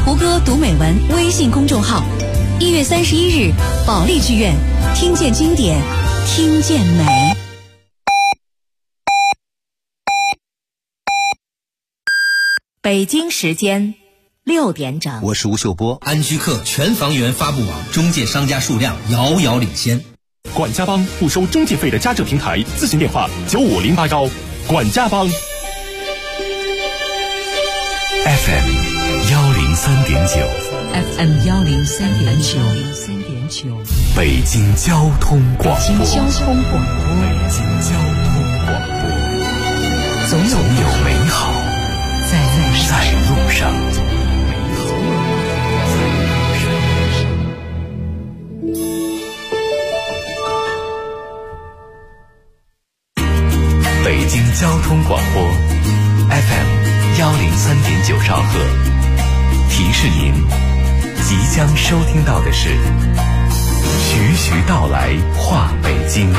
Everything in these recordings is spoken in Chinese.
胡歌读美文微信公众号。1月31日，保利剧院，听见经典，听见美。 北京时间6点整， 我是吴秀波。 安居客全房源发布网中介商家数量遥遥领先。 管家帮不收中介费的家政平台，咨询电话95081。管家帮。 FM 103.9 FM 103.9， 北京交通广播。 北京交通广播，总有美好在路上。北京交通广播 FM 103.9兆赫，提示您即将收听到的是徐徐道来话北京。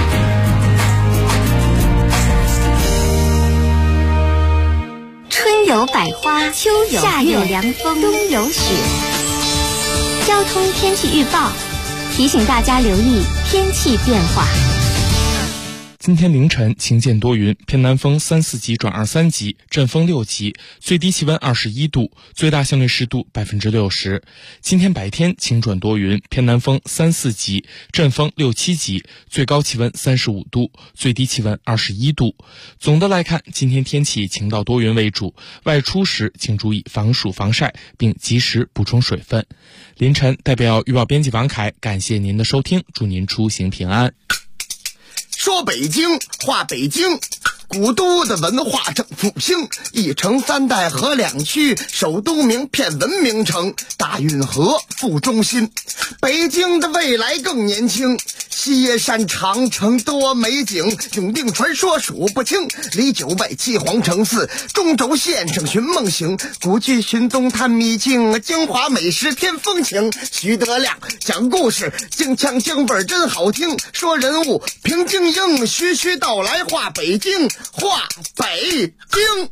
春有百花，秋有夏有凉风，冬有雪。交通天气预报提醒大家留意天气变化。 今天凌晨晴间多云，偏南风3、4级转2、3级，阵风6级，最低气温21度，最大相对湿度60%。今天白天晴转多云，偏南风3、4级，阵风6、7级，最高气温35度，最低气温21度。总的来看，今天天气晴到多云为主，外出时请注意防暑防晒，并及时补充水分。凌晨代表预报编辑王凯感谢您的收听，祝您出行平安。 说北京话北京，古都的文化正复兴，一城3代合2区，首都名片文明城，大运河副中心。北京的未来更年轻，西山长城多美景，永定传说数不清，离9外7皇城4，中轴线上寻梦行，古剧寻踪探秘境，京华美食添风情。徐德亮讲故事，京腔京味真好听，说人物平静应，徐徐道来话北京，话北京。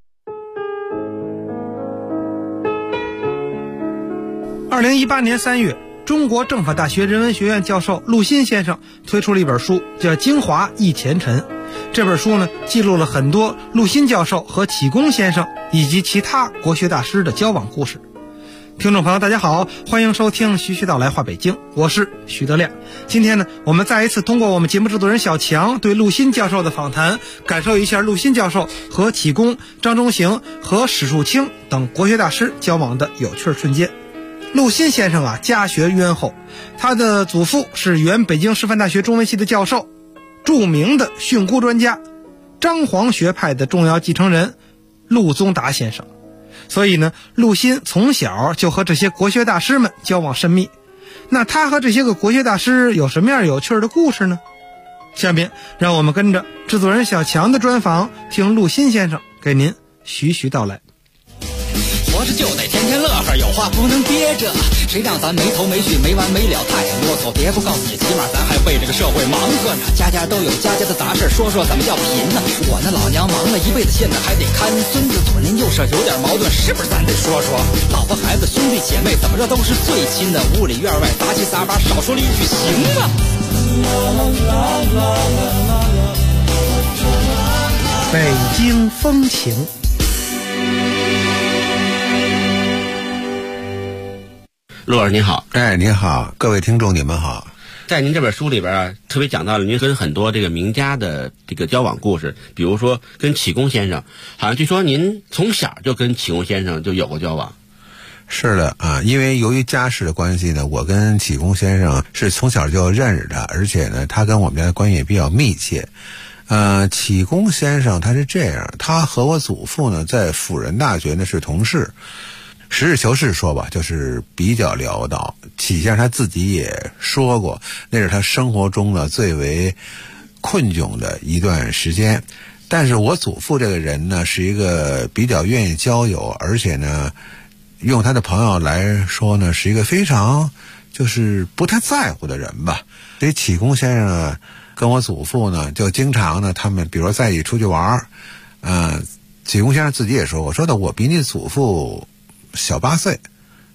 2018年3月，中国政法大学人文学院教授陆欣先生推出了一本书，叫《京华忆前尘》。这本书呢，记录了很多陆欣教授和启功先生以及其他国学大师的交往故事。听众朋友大家好，欢迎收听徐徐道来话北京，我是徐德亮。今天呢，我们再一次通过我们节目制作人小强对陆欣教授的访谈，感受一下陆欣教授和启功、张中行和史树清等国学大师交往的有趣瞬间。陆欣先生啊，家学渊厚，他的祖父是原北京师范大学中文系的教授，著名的训诂专家，张黄学派的重要继承人陆宗达先生。所以呢，陆欣从小就和这些国学大师们交往甚密。那他和这些个国学大师有什么样有趣的故事呢？下面让我们跟着制作人小强的专访，听陆欣先生给您徐徐道来。 活着就得天天乐呵，有话不能憋着，谁让咱没头没绪没完没了太啰嗦，别不告诉你，起码咱还为这个社会忙活呢。家家都有家家的杂事，说说怎么叫贫呢？我那老娘忙了一辈子，现在还得看孙子，左邻右舍有点矛盾，是不是咱得说说？老婆孩子兄弟姐妹怎么着都是最亲的，屋里院外杂七杂八，少说了一句行吗？ 北京风情。 陆老师您好。 您好，各位听众你们好。 在您这本书里边啊，特别讲到了您跟很多这个名家的这个交往故事，比如说跟启功先生，好像据说您从小就跟启功先生就有过交往。 是的啊，因为由于家世的关系呢，我跟启功先生是从小就认识他，而且呢，他跟我们家的关系也比较密切。启功先生他是这样，他和我祖父呢在辅仁大学呢是同事。实事求是说吧，就是比较潦倒。启先生他自己也说过，那是他生活中呢最为困窘的一段时间。但是我祖父这个人呢，是一个比较愿意交友，而且呢，用他的朋友来说呢，是一个非常就是不太在乎的人吧。所以启功先生呢，跟我祖父呢，就经常呢，他们比如说在一起出去玩，启功先生自己也说过，说的我比你祖父小8岁，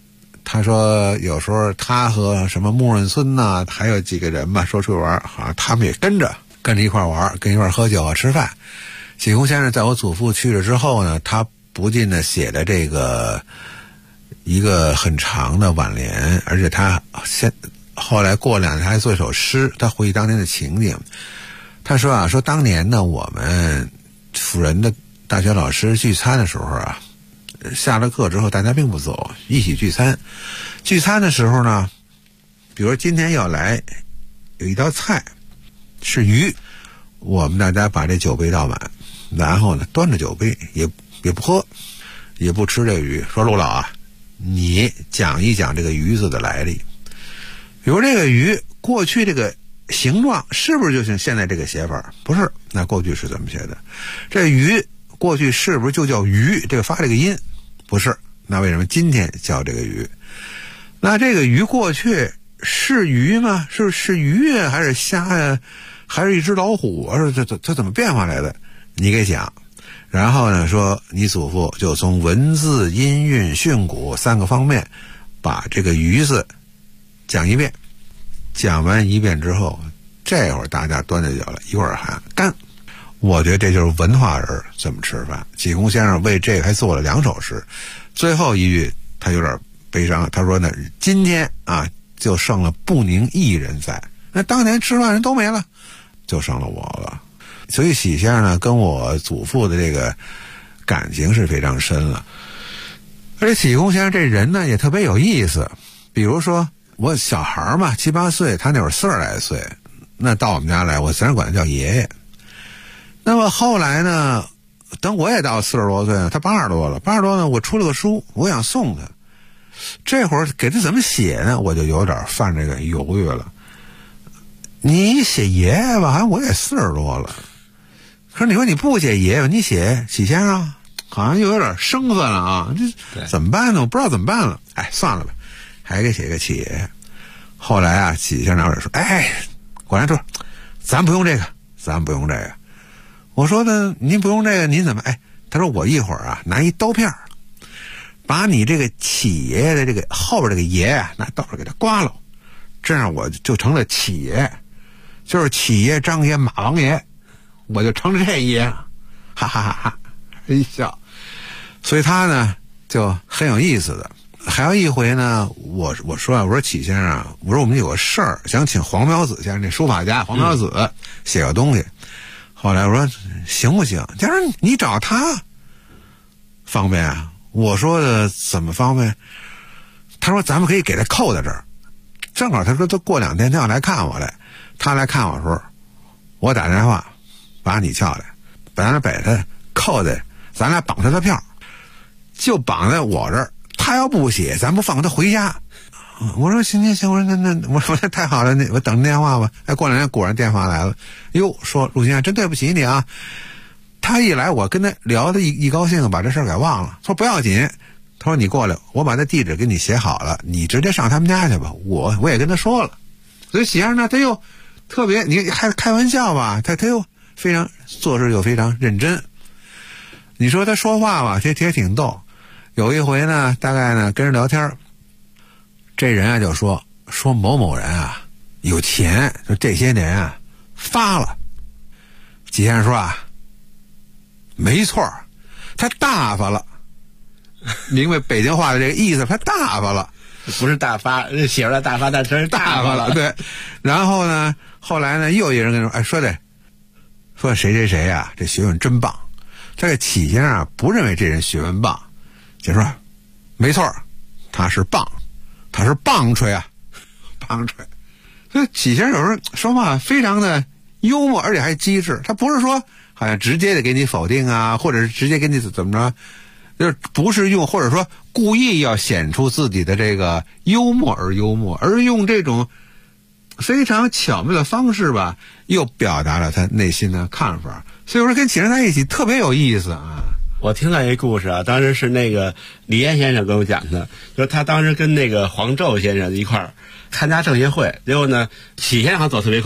他说有时候他和什么穆润村呐，还有几个人吧，说出去玩，好像他们也跟着一块玩，跟一块喝酒啊吃饭。启功先生在我祖父去了之后呢，他不仅呢写了这个一个很长的挽联，而且他后来过2年还做一首诗，他回忆当年的情景。他说啊，说当年呢我们辅仁的大学老师聚餐的时候啊，下了课之后大家并不走，一起聚餐。聚餐的时候呢，比如今天要来有一道菜是鱼，我们大家把这酒杯倒满，然后呢端着酒杯也不喝，也不吃这个鱼，说陆老啊，你讲一讲这个鱼字的来历。比如这个鱼过去这个形状是不是就像现在这个写法？不是，那过去是怎么写的？这鱼过去是不是就叫鱼？这个发这个音不是，那为什么今天叫这个鱼？那这个鱼过去是鱼吗？是鱼啊，还是虾呀、还是一只老虎啊？这怎么变化来的？你给讲。然后呢，说你祖父就从文字、音韵、训诂3个方面把这个鱼字讲一遍。讲完一遍之后，这会儿大家端着酒了，一会儿喊干。我觉得这就是文化人怎么吃饭。启功先生为这个还做了2首诗，最后一句他有点悲伤，他说呢，今天啊就剩了不宁一人在，那当年吃饭人都没了，就剩了我了。所以启先生呢跟我祖父的这个感情是非常深了。而且启功先生这人呢也特别有意思，比如说我小孩嘛，7、8岁，他那会儿40来岁，那到我们家来，我自然管他叫爷爷。那么后来呢，等我也到40多岁了，他80多了，80多呢，我出了个书，我想送他，这会儿给他怎么写呢？我就有点犯这个犹豫了。你写爷爷吧，好像我也40多了，可是你说你不写爷爷，你写启先生，好像又有点生分了啊，这怎么办呢？我不知道怎么办了。哎，算了吧。还给写个启爷爷。后来啊，启先生说：“哎，果然说，咱不用这个，咱不用这个。”我说呢，您不用这个，您怎么？哎，他说我一会儿啊，拿一刀片，把你这个启爷爷的这个后边这个爷啊，拿刀给他刮了，这样我就成了启爷，就是启爷、张爷、马王爷，我就成了这爷，哈哈哈哈，一笑。所以他呢就很有意思的。还有一回呢，我说啊，我说启先生，我说我们有个事儿，想请黄苗子先生，这书法家黄苗子写个东西。后来我说行不行？他说你找他方便啊。我说的怎么方便？他说咱们可以给他扣在这儿。正好他说他过2天他要来看我来，他来看我的时候，我打电话把你叫来，把他扣在，咱俩绑他的票，就绑在我这儿。他要不写，咱不放他回家。我说行，我说那我说太好了，我等电话吧。哎，过2天果然电话来了，哟，说陆先生真对不起你啊。他一来，我跟他聊的一高兴，把这事儿给忘了。说不要紧，他说你过来，我把他地址给你写好了，你直接上他们家去吧。我也跟他说了。所以喜上呢，他又特别，你还开玩笑吧，他又非常做事又非常认真。你说他说话吧，也挺逗。有一回呢，大概呢跟人聊天，这人啊就说某某人啊有钱，就这些年啊发了。启先生说啊，没错，他大发了。明白北京话的这个意思，他大发了， 不是大发，写出来大发，但真是大发了。 对。然后呢，后来呢，又有人跟说，哎，说谁啊，这学问真棒。这个启先生啊，不认为这人学问棒。就说没错，他是棒槌啊，棒槌。所以启先生有时候说话非常的幽默，而且还机智。他不是说好像直接的给你否定啊，或者是直接给你怎么着，就是不是用，或者说故意要显出自己的这个幽默，而用这种非常巧妙的方式吧，又表达了他内心的看法。所以我说跟启先生在一起特别有意思啊。 我听到一故事啊，当时是那个李岩先生跟我讲的，说他当时跟那个黄胄先生一块儿参加政协会，结果呢，启先生好像走特别快，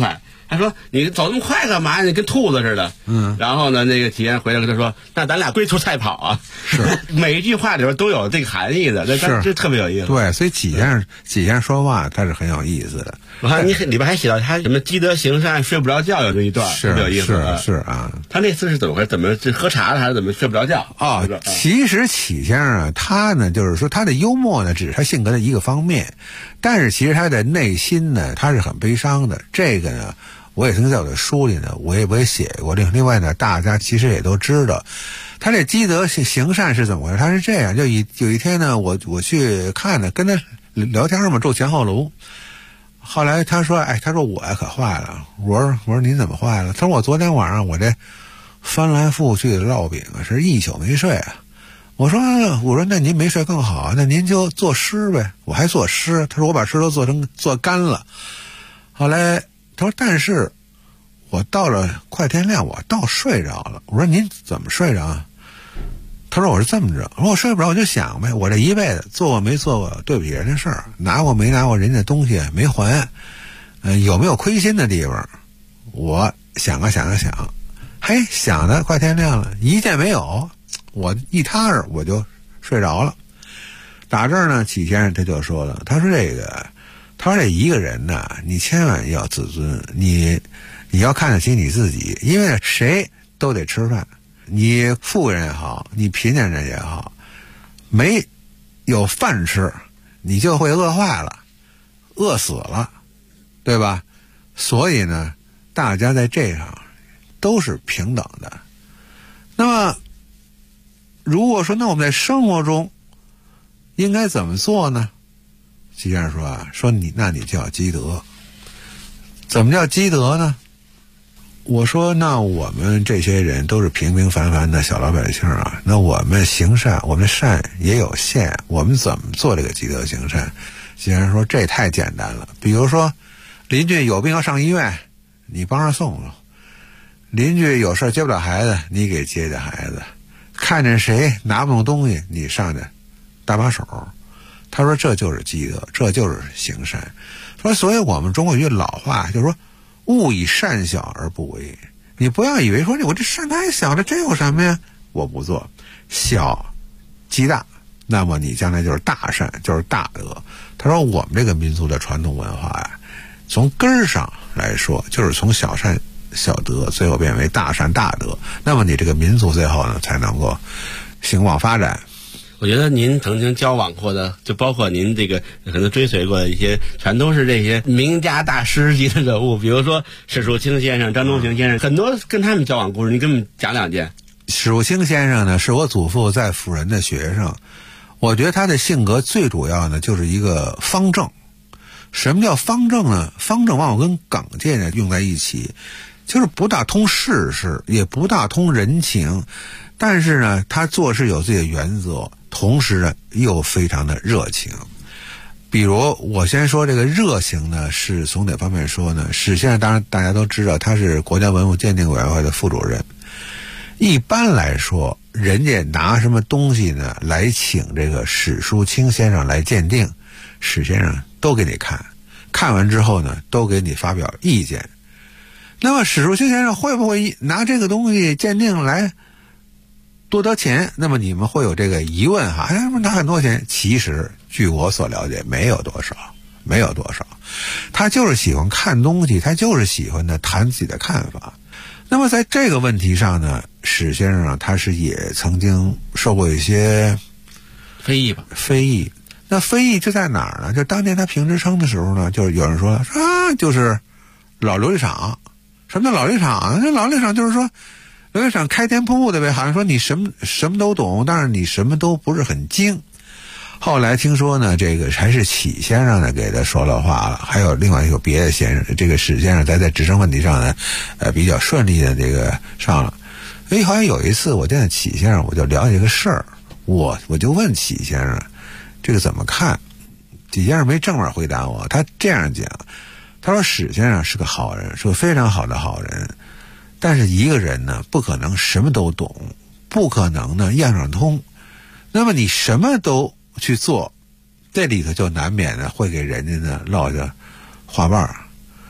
他说你走那么快干嘛？你跟兔子似的。然后呢，那个启先生回来跟他说，那咱俩龟兔赛跑啊。 是每一句话里边都有这个含义的，这特别有意思。 对，所以启先生说话他是很有意思的。 我看你里边还写到他什么积德行善睡不着觉有这一段，特别有意思。 是啊， 他那次是怎么回事？怎么喝茶了还是怎么睡不着觉？ 其实启先生啊，他呢就是说他的幽默呢只是他性格的一个方面，但是其实他的内心呢他是很悲伤的。这个呢我也曾经在我的书里呢我也写过。另外呢大家其实也都知道他这积德行善是怎么回事。他是这样，就有一天呢我去看呢，跟他聊天嘛，住前后楼。后来他说我呀可坏了。我说你怎么坏了？他说我昨天晚上我这翻来覆去的烙饼啊，是一宿没睡啊。我说那您没睡更好，那您就作诗呗。我还作诗。他说我把诗都做干了。后来他说但是我到了快天亮我倒睡着了。我说您怎么睡着啊？他说我是这么着，我睡不着我就想呗，我这一辈子做过没做过对不起人的事儿，拿过没拿过人家东西没还，有没有亏心的地方，我想啊想，嘿，想的快天亮了，一件没有，我一踏实我就睡着了。打这儿呢，启先生他就说了，他说这一个人呢，你千万要自尊，你要看得起你自己，因为谁都得吃饭。你富人也好，你贫贱人也好，没有饭吃，你就会饿坏了，饿死了，对吧？所以呢，大家在这上都是平等的。那么，如果说那我们在生活中应该怎么做呢？启先生说那你就要积德。怎么叫积德呢？我说那我们这些人都是平平凡凡的小老百姓啊，那我们行善，我们的善也有限，我们怎么做这个积德行善？既然说这太简单了，比如说邻居有病要上医院，你帮着送送；邻居有事接不了孩子，你给接接孩子；看见谁拿不动东西，你上去搭把手。他说这就是积德，这就是行善。说所以我们中国有句老话就是说，勿以善小而不为。你不要以为说我这善太小了，这有什么呀？我不做，小积大，那么你将来就是大善，就是大德。他说我们这个民族的传统文化呀，从根儿上来说，就是从小善小德，最后变为大善大德。那么你这个民族最后呢，才能够兴旺发展。 我觉得您曾经交往过的，就包括您这个可能追随过的一些，全都是这些名家大师级的人物，比如说史树清先生、张仲行先生，很多跟他们交往故事，你给我们讲两件。 史树清先生呢，是我祖父在辅仁的学生，我觉得他的性格最主要呢，就是一个方正。什么叫方正呢？方正往往跟耿介呢用在一起，就是不大通世事，也不大通人情，但是呢，他做事有自己的原则，同时呢又非常的热情。比如我先说这个热情呢，是从哪方面说呢？史先生当然大家都知道，他是国家文物鉴定委员会的副主任。一般来说，人家拿什么东西呢来请这个史树清先生来鉴定，史先生都给你看，看完之后呢，都给你发表意见。那么史树清先生会不会拿这个东西鉴定来多得钱？那么你们会有这个疑问哈？拿很多钱，其实据我所了解，没有多少。他就是喜欢看东西，他就是喜欢呢谈自己的看法。那么在这个问题上呢，史先生啊，他是也曾经受过一些非议吧？ 非议。那非议就在哪儿呢？就当年他评职称的时候呢，就是有人说就是老琉璃厂。什么叫老琉璃厂？那老琉璃厂就是说琉璃厂开店铺的呗，好像说你什么都懂，但是你什么都不是很精。后来听说呢，这个还是启先生呢给他说了话了，还有另外有别的先生，这个史先生在职称问题上呢，比较顺利的这个上了。好像有一次我见到启先生，我就聊这个事儿，我就问启先生这个怎么看。启先生没正面回答我，他这样讲，他说史先生是个好人，是个非常好的好人，但是一个人呢不可能什么都懂，不可能呢样样通。那么你什么都去做，这里头就难免呢会给人家呢落下花瓣。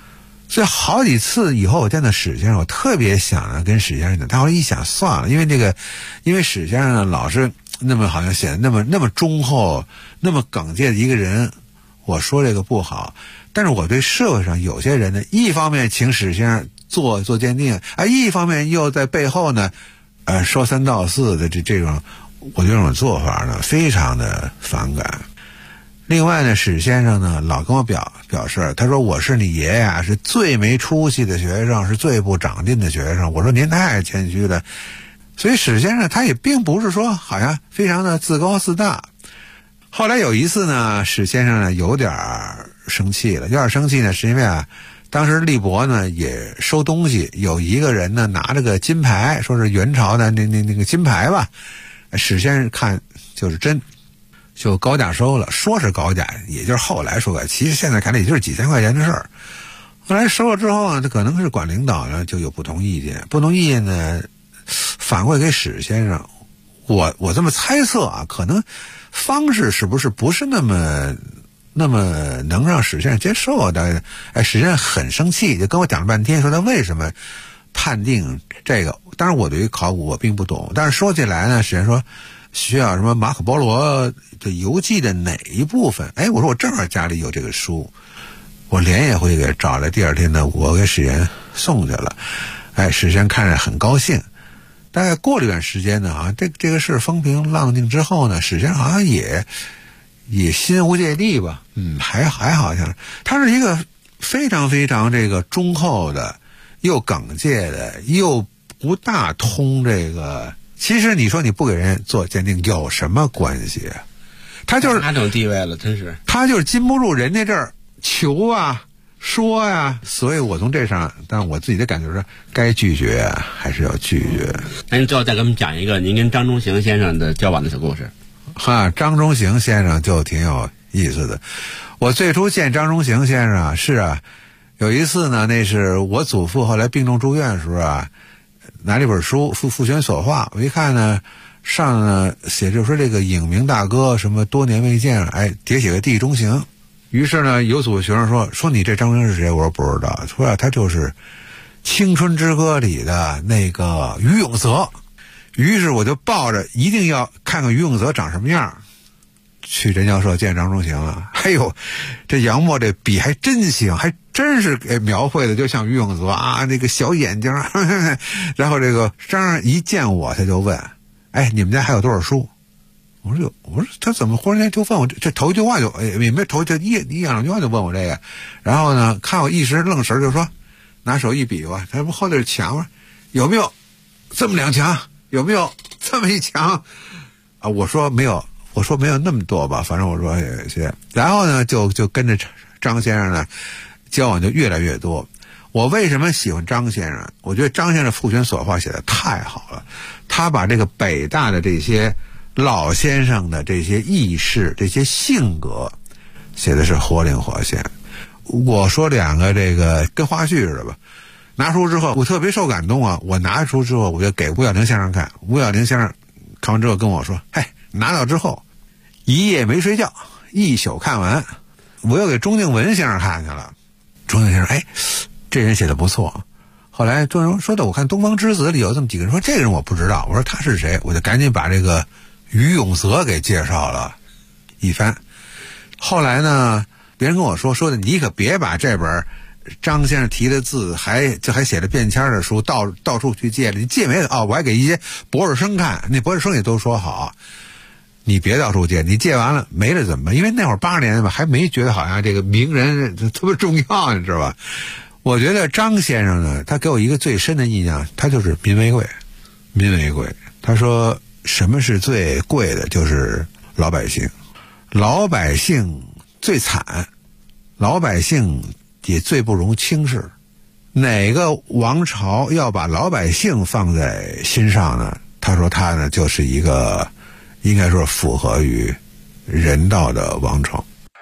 所以好几次以后我见到史先生，我特别想跟史先生讲，但我一想算了，因为史先生呢老是那么好像显得那么忠厚、那么耿介的一个人，我说这个不好。但是我对社会上有些人呢，一方面请史先生做鉴定，一方面又在背后呢，说三道四的这种，我对这种做法呢非常的反感。另外呢，史先生呢老跟我表示，他说我是你爷爷啊，是最没出息的学生，是最不长进的学生。我说您太谦虚了。所以史先生他也并不是说好像非常的自高自大。后来有一次呢，史先生呢有点生气了，是因为当时立博呢也收东西，有一个人呢拿着个金牌，说是元朝的那个金牌吧，史先生看就是真。就高价收了，说是高价，也就是后来说的，其实现在看来也就是几千块钱的事儿。后来收了之后呢，他可能是管领导呢就有不同意见呢反馈给史先生。我这么猜测啊，可能方式是不是那么能让史先生接受的？史先生很生气，就跟我讲了半天，说他为什么判定这个。当然我对于考古我并不懂，但是说起来呢，史先生说需要什么马可波罗的游记的哪一部分？我说我正好家里有这个书，我连夜回去给找来。第二天呢，我给史先送去了。史先看着很高兴。大概过了一段时间呢，这个事风平浪静之后呢，史先好像也心无芥蒂吧，还好像他是一个非常非常这个忠厚的，又耿介的，又不大通这个。其实你说你不给人做鉴定有什么关系？他就是哪种地位了，真是他就是禁不住人家这儿求啊说啊，所以我从这上，但我自己的感觉是该拒绝还是要拒绝。 那您最后再给我们讲一个您跟张中行先生的交往的小故事。 张中行先生就挺有意思的。我最初见张中行先生是有一次呢，那是我祖父后来病重住院的时候拿了一本书复选所画，我一看呢，上呢写着说这个影明大哥什么多年未见，叠写个地中行。于是呢，有组学生说你这张中行是谁？我说不知道。说他就是《青春之歌》里的那个于永泽。于是我就抱着一定要看看于永泽长什么样，去人教社见张中行了。这杨墨这笔还真行，还真是给描绘的就像于永泽那个小眼睛。然后这个张一见我他就问，你们家还有多少书？我说他怎么忽然间就问我这头一句话就也没头就一两句话就问我这个。然后呢，看我一时愣神就说，拿手一比划，他不后头是墙吗？有没有这么两墙？有没有这么一墙？我说没有那么多吧，反正我说有些。然后呢，就跟着张先生呢交往就越来越多。我为什么喜欢张先生？我觉得张先生复选所画写的太好了，他把这个北大的这些老先生的这些意识、这些性格写的是活灵活现。我说两个这个跟花絮似的吧。拿书之后我特别受感动我拿书之后我就给吴小玲先生看，吴小玲先生看完之后跟我说，拿到之后一夜没睡觉，一宿看完。我又给钟敬文先生看去了，钟敬文先生这人写的不错。后来钟敬文说的，我看东方之子里有这么几个人，说这个人我不知道，我说他是谁？我就赶紧把这个于永泽给介绍了一番。后来呢，别人跟我说的，你可别把这本张先生提的字还写了便签的书到处去借了，你借没有我还给一些博士生看，那博士生也都说好，你别到处借，你借完了没了怎么办？因为那会儿80年吧，还没觉得好像这个名人特别重要，你知道吧？我觉得张先生呢，他给我一个最深的印象，他就是民为贵。他说什么是最贵的？就是老百姓，老百姓最惨，老百姓也最不容轻视。哪个王朝要把老百姓放在心上呢？他说他呢就是一个应该说符合于人道的王朝。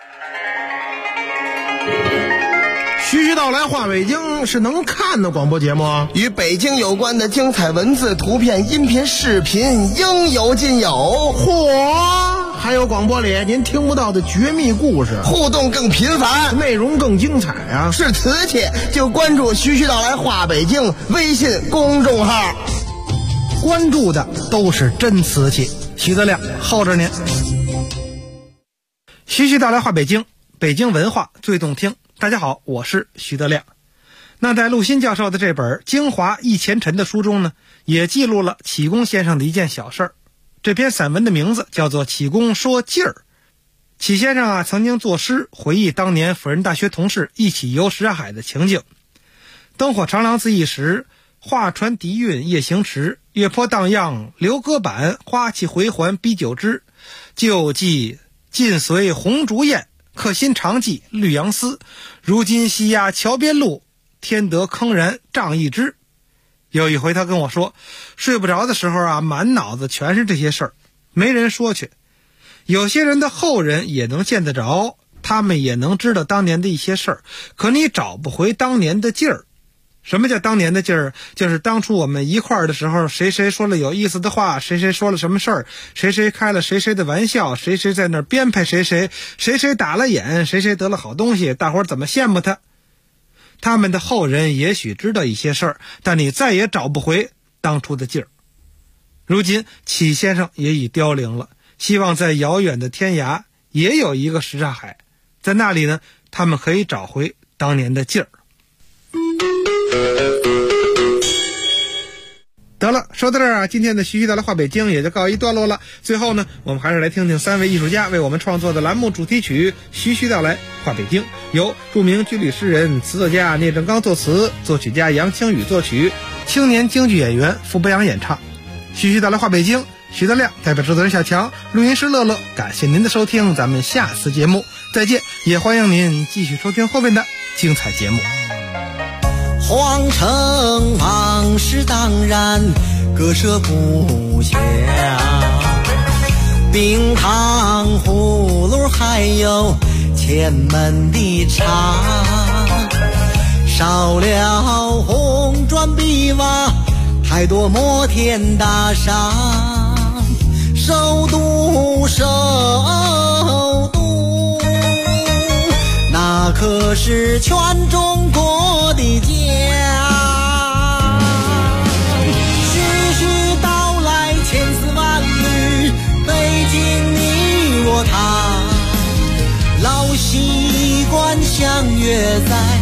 徐徐道来话北京是能看的广播节目， 与北京有关的精彩文字、图片、音频、视频应有尽有。 嚯！ 还有广播里您听不到的绝密故事， 互动更频繁， 内容更精彩啊！ 是瓷器就关注徐徐道来话北京微信公众号， 关注的都是真瓷器。徐德亮候着您。徐徐道来话北京，北京文化最动听。大家好，我是徐德亮。那在陆欣教授的这本《京华忆前尘》的书中呢，也记录了启功先生的一件小事儿。这篇散文的名字叫做《启功说劲儿》。启先生曾经作诗回忆当年辅仁大学同事一起游什刹海的情景。灯火长廊自一时，画船笛韵夜行迟，月波荡漾流歌板，花气回环逼酒枝。旧记尽随红烛焰，客心常记绿杨丝。如今西压桥边路，天得铿然仗一枝。有一回他跟我说，睡不着的时候满脑子全是这些事儿，没人说去。有些人的后人也能见得着，他们也能知道当年的一些事儿，可你找不回当年的劲儿。什么叫当年的劲儿？就是当初我们一块儿的时候，谁谁说了有意思的话，谁谁说了什么事儿，谁谁开了谁谁的玩笑，谁谁在那儿编排谁谁，谁谁打了眼，谁谁得了好东西，大伙儿怎么羡慕他。他们的后人也许知道一些事儿，但你再也找不回当初的劲儿。如今启先生也已凋零了，希望在遥远的天涯也有一个什刹海，在那里呢，他们可以找回当年的劲儿。得了，说到这儿今天的徐徐道来话北京也就告一段落了。最后呢，我们还是来听听3位艺术家为我们创作的栏目主题曲《徐徐道来话北京》，由著名军旅诗人、词作家聂正刚作词，作曲家杨清宇作曲，青年京剧演员傅博阳演唱。徐徐道来话北京，徐德亮代表制作人小强，录音师乐乐，感谢您的收听，咱们下次节目再见，也欢迎您继续收听后面的精彩节目。 皇城往事当然割舍不下，冰糖葫芦还有前门的茶，少了红砖碧瓦，太多摩天大厦，首都那可是全中国的家。徐徐道来千丝万缕，北京你我他，老习惯相约在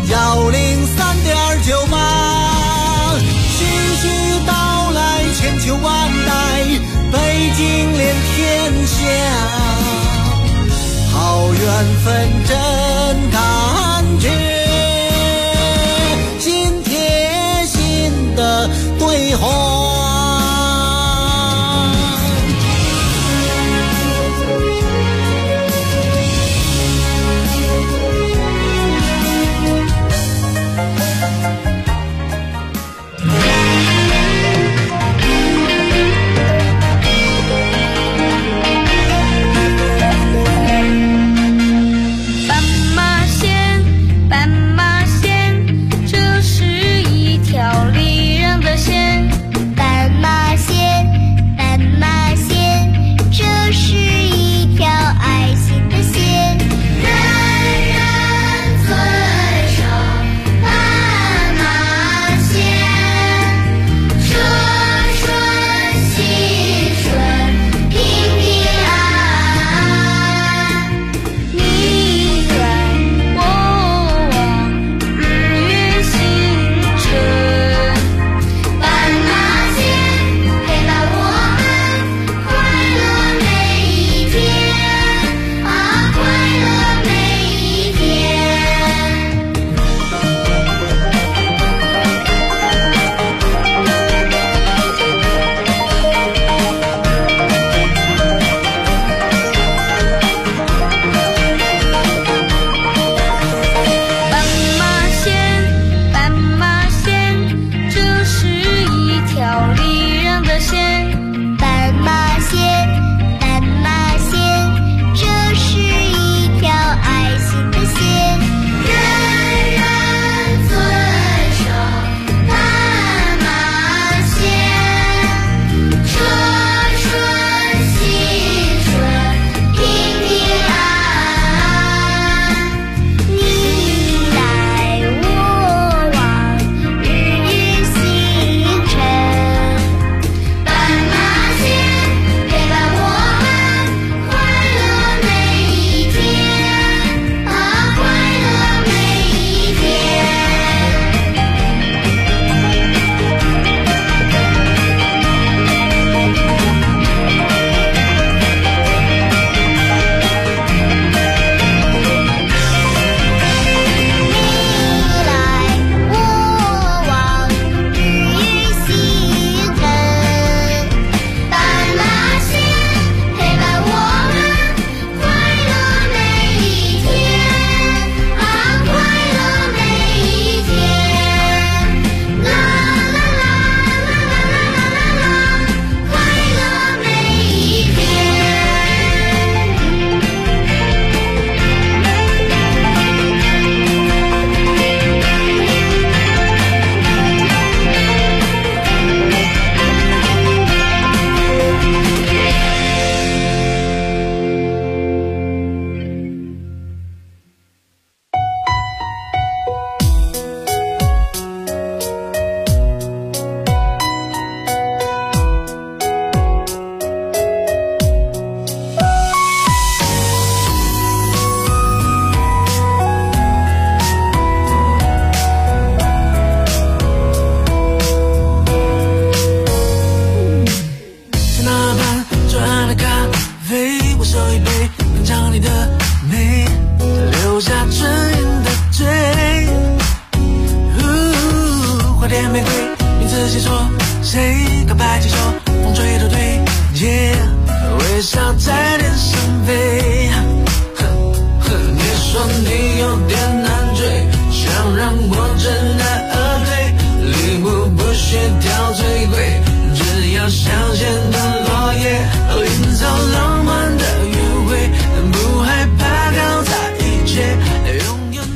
103.98。徐徐道来千秋万代，北京连天下。好缘分真感觉，心贴心的对话。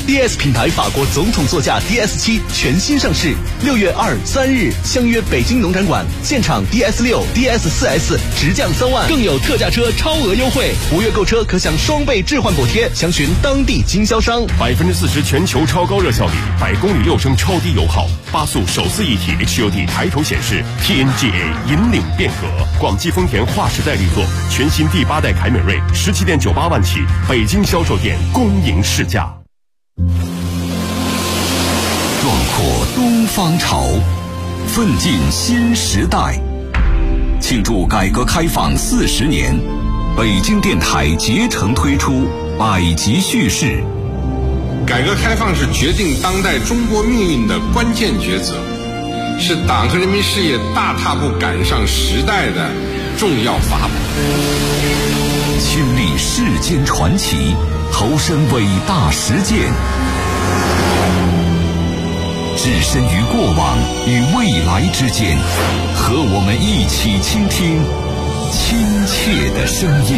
DS 品牌法国总统座驾 DS7 全新上市，6月2、3日相约北京农展馆，现场 DS6、DS4S 直降3万，更有特价车超额优惠，5月购车可享双倍置换补贴，详询当地经销商。 40%全球超高热效率，100公里6升超低油耗，8速手自一体 HUD 抬头显示 ，TNGA 引领变革。广汽丰田划时代力作，全新第8代凯美瑞17.98万起，北京销售店恭迎试驾。 壮阔东方潮，奋进新时代。庆祝改革开放40年，北京电台竭诚推出百集叙事。 改革开放是决定当代中国命运的关键抉择，是党和人民事业大踏步赶上时代的重要法宝。 亲历世间传奇，投身伟大实践，置身于过往与未来之间，和我们一起倾听亲切的声音。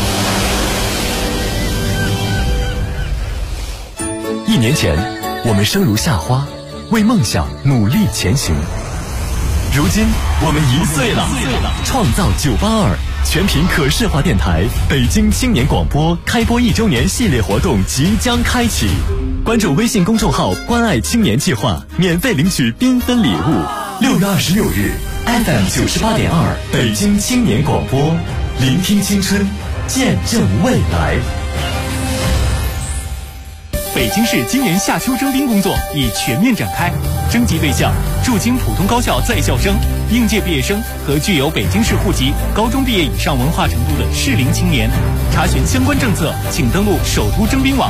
1年前，我们生如夏花，为梦想努力前行。如今，我们1岁了，创造982全频可视化电台北京青年广播开播1周年系列活动即将开启。关注微信公众号“关爱青年计划”，免费领取缤纷礼物。6月26日 ，FM 98.2北京青年广播，聆听青春，见证未来。 北京市今年夏秋征兵工作已全面展开，征集对象驻京普通高校在校生、应届毕业生和具有北京市户籍、高中毕业以上文化程度的适龄青年。查询相关政策，请登录首都征兵网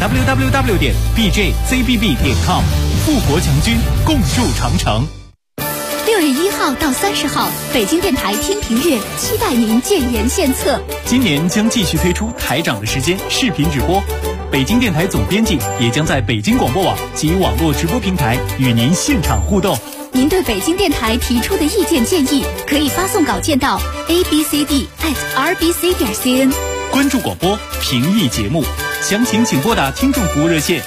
www.bjzbb.com。富国强军，共筑长城。 6月1号到30号，北京电台天平月期待您建言献策。 今年将继续推出台长的时间视频直播，北京电台总编辑也将在北京广播网及网络直播平台与您现场互动。 您对北京电台提出的意见建议，可以发送稿件到 abcd@rbc.cn。 关注广播，评议节目，详情请拨打听众服务热线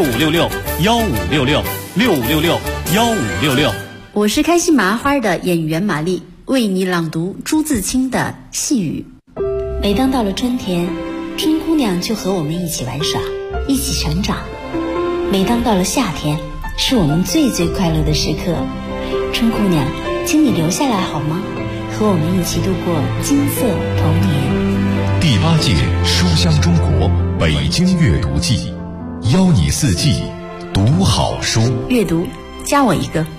6566-1566-6566-1566。 我是开心麻花的演员玛丽，为你朗读朱自清的《细雨》。每当到了春天，春姑娘就和我们一起玩耍，一起成长。每当到了夏天，是我们最最快乐的时刻。春姑娘，请你留下来好吗？和我们一起度过金色童年。 第8届书香中国北京阅读季，邀你4季读好书。 阅读，加我一个。